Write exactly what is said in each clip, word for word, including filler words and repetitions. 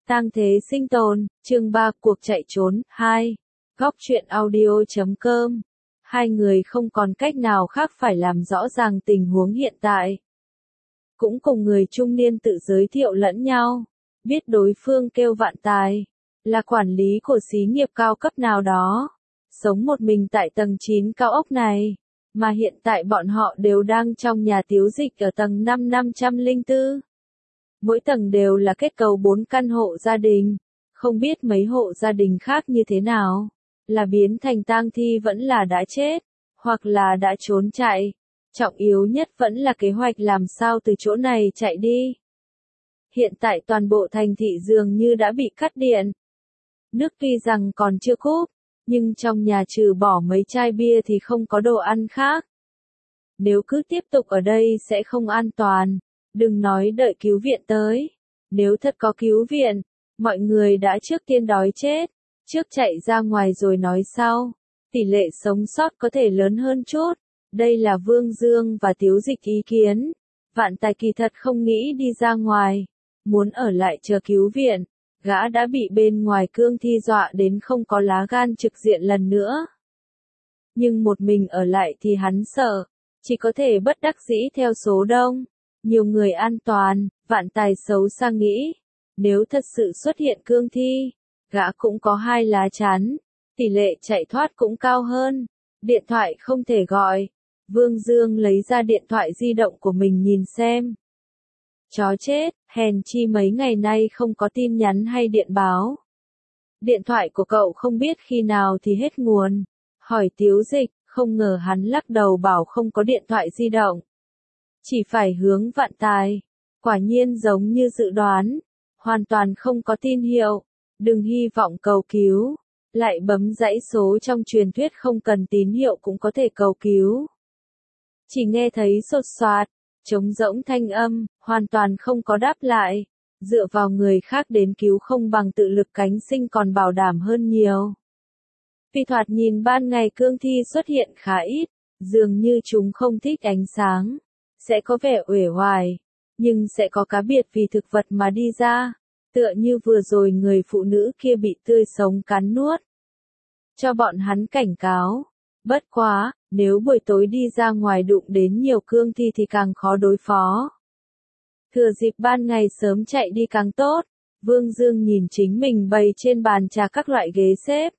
Tang thế sinh tồn, chương ba cuộc chạy trốn, hai. Góc truyện audio chấm com. Hai người không còn cách nào khác phải làm rõ ràng tình huống hiện tại. Cũng cùng người trung niên tự giới thiệu lẫn nhau. Biết đối phương kêu Vạn Tài, là quản lý của xí nghiệp cao cấp nào đó. Sống một mình tại tầng chín cao ốc này. Mà hiện tại bọn họ đều đang trong nhà tiếu dịch ở tầng năm năm trăm lẻ bốn. Mỗi tầng đều là kết cấu bốn căn hộ gia đình. Không biết mấy hộ gia đình khác như thế nào. Là biến thành tang thi vẫn là đã chết. Hoặc là đã trốn chạy. Trọng yếu nhất vẫn là kế hoạch làm sao từ chỗ này chạy đi. Hiện tại toàn bộ thành thị dường như đã bị cắt điện. Nước tuy rằng còn chưa cúp. Nhưng trong nhà trừ bỏ mấy chai bia thì không có đồ ăn khác. Nếu cứ tiếp tục ở đây sẽ không an toàn. Đừng nói đợi cứu viện tới. Nếu thật có cứu viện, mọi người đã trước tiên đói chết. Trước chạy ra ngoài rồi nói sau. Tỷ lệ sống sót có thể lớn hơn chút. Đây là Vương Dương và Tiếu Dịch ý kiến. Vạn Tài kỳ thật không nghĩ đi ra ngoài. Muốn ở lại chờ cứu viện. Gã đã bị bên ngoài cương thi dọa đến không có lá gan trực diện lần nữa. Nhưng một mình ở lại thì hắn sợ. Chỉ có thể bất đắc dĩ theo số đông. Nhiều người an toàn, Vạn Tài xấu xa nghĩ. Nếu thật sự xuất hiện cương thi, gã cũng có hai lá chắn. Tỷ lệ chạy thoát cũng cao hơn. Điện thoại không thể gọi. Vương Dương lấy ra điện thoại di động của mình nhìn xem. Chó chết, hèn chi mấy ngày nay không có tin nhắn hay điện báo. Điện thoại của cậu không biết khi nào thì hết nguồn. Hỏi Tiếu Dịch, không ngờ hắn lắc đầu bảo không có điện thoại di động. Chỉ phải hướng Vạn Tài. Quả nhiên giống như dự đoán. Hoàn toàn không có tin hiệu. Đừng hy vọng cầu cứu. Lại bấm dãy số trong truyền thuyết không cần tín hiệu cũng có thể cầu cứu. Chỉ nghe thấy sột soạt. Trống rỗng thanh âm, hoàn toàn không có đáp lại. Dựa vào người khác đến cứu không bằng tự lực cánh sinh còn bảo đảm hơn nhiều. Vì thoạt nhìn ban ngày cương thi xuất hiện khá ít, dường như chúng không thích ánh sáng. Sẽ có vẻ uể oải, nhưng sẽ có cá biệt vì thực vật mà đi ra. Tựa như vừa rồi người phụ nữ kia bị tươi sống cắn nuốt. Cho bọn hắn cảnh cáo. Bất quá, nếu buổi tối đi ra ngoài đụng đến nhiều cương thi thì càng khó đối phó. Thừa dịp ban ngày sớm chạy đi càng tốt. Vương Dương nhìn chính mình bày trên bàn trà các loại ghế xếp.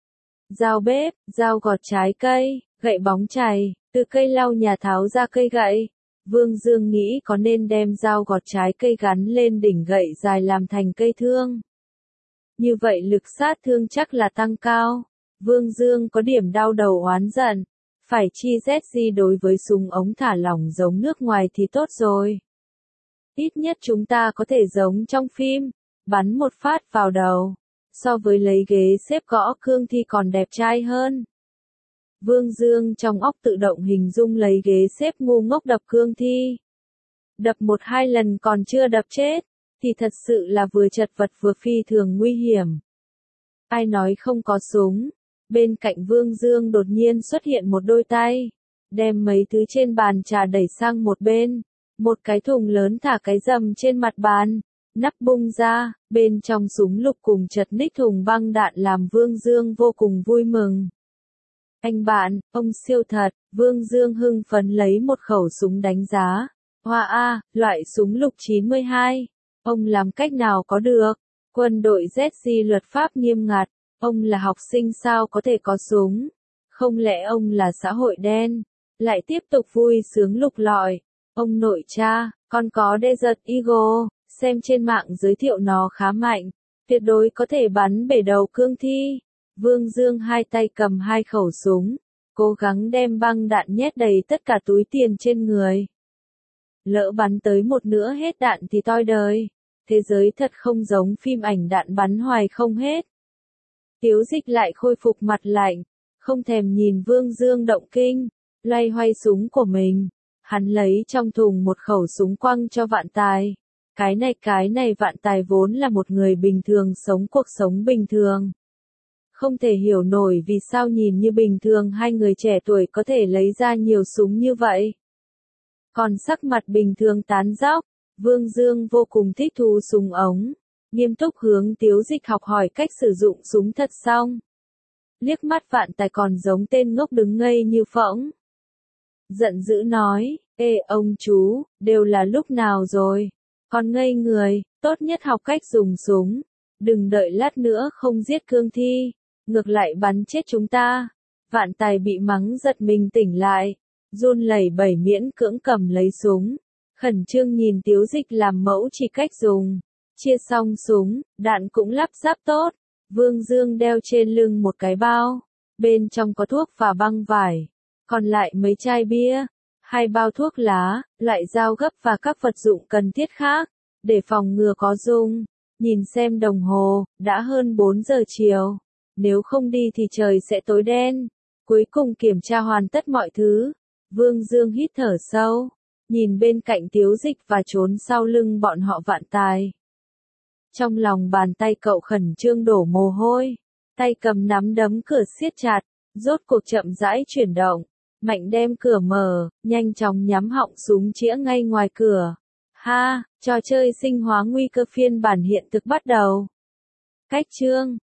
Dao bếp, dao gọt trái cây, gậy bóng chày, từ cây lau nhà tháo ra cây gậy. Vương Dương nghĩ có nên đem dao gọt trái cây gắn lên đỉnh gậy dài làm thành cây thương. Như vậy lực sát thương chắc là tăng cao. Vương Dương có điểm đau đầu oán giận. Phải chi Z G đối với súng ống thả lỏng giống nước ngoài thì tốt rồi. Ít nhất chúng ta có thể giống trong phim, bắn một phát vào đầu. So với lấy ghế xếp gõ cương thi còn đẹp trai hơn. Vương Dương trong óc tự động hình dung lấy ghế xếp ngu ngốc đập cương thi. Đập một hai lần còn chưa đập chết, thì thật sự là vừa chật vật vừa phi thường nguy hiểm. Ai nói không có súng? Bên cạnh Vương Dương đột nhiên xuất hiện một đôi tay, đem mấy thứ trên bàn trà đẩy sang một bên. Một cái thùng lớn thả cái rầm trên mặt bàn, nắp bung ra, bên trong súng lục cùng chật ních thùng băng đạn làm Vương Dương vô cùng vui mừng. Anh bạn, ông siêu thật, Vương Dương hưng phấn lấy một khẩu súng đánh giá. Hoa A, loại súng lục chín mươi hai. Ông làm cách nào có được? Quân đội Z G luật pháp nghiêm ngặt. Ông là học sinh sao có thể có súng? Không lẽ ông là xã hội đen? Lại tiếp tục vui sướng lục lọi. Ông nội cha, con có Desert Eagle, xem trên mạng giới thiệu nó khá mạnh. Tuyệt đối có thể bắn bể đầu cương thi. Vương Dương hai tay cầm hai khẩu súng, cố gắng đem băng đạn nhét đầy tất cả túi tiền trên người. Lỡ bắn tới một nửa hết đạn thì toi đời. Thế giới thật không giống phim ảnh đạn bắn hoài không hết. Tiếu Dịch lại khôi phục mặt lạnh, không thèm nhìn Vương Dương động kinh, loay hoay súng của mình. Hắn lấy trong thùng một khẩu súng quăng cho Vạn Tài. Cái này cái này Vạn Tài vốn là một người bình thường sống cuộc sống bình thường. Không thể hiểu nổi vì sao nhìn như bình thường hai người trẻ tuổi có thể lấy ra nhiều súng như vậy. Còn sắc mặt bình thường tán dóc, Vương Dương vô cùng thích thú súng ống. nghiêm túc hướng Tiếu Dịch học hỏi cách sử dụng súng thật xong. Liếc mắt Vạn Tài còn giống tên ngốc đứng ngây như phỗng. Giận dữ nói, ê ông chú, đều là lúc nào rồi, còn ngây người, tốt nhất học cách dùng súng, đừng đợi lát nữa không giết cương thi, ngược lại bắn chết chúng ta. Vạn Tài bị mắng giật mình tỉnh lại, run lẩy bẩy miễn cưỡng cầm lấy súng, khẩn trương nhìn Tiếu Dịch làm mẫu chỉ cách dùng. Chia xong súng, đạn cũng lắp ráp tốt, Vương Dương đeo trên lưng một cái bao, bên trong có thuốc và băng vải, còn lại mấy chai bia, hai bao thuốc lá, loại dao gấp và các vật dụng cần thiết khác, để phòng ngừa có rung. Nhìn xem đồng hồ, đã hơn bốn giờ chiều, nếu không đi thì trời sẽ tối đen. Cuối cùng kiểm tra hoàn tất mọi thứ, Vương Dương hít thở sâu, nhìn bên cạnh Tiếu Dịch và trốn sau lưng bọn họ Vạn Tài. Trong lòng bàn tay cậu khẩn trương đổ mồ hôi, tay cầm nắm đấm cửa siết chặt, rốt cuộc chậm rãi chuyển động, mạnh đem cửa mở, nhanh chóng nhắm họng súng chĩa ngay ngoài cửa. Ha, trò chơi sinh hóa nguy cơ phiên bản hiện thực bắt đầu. Cách chương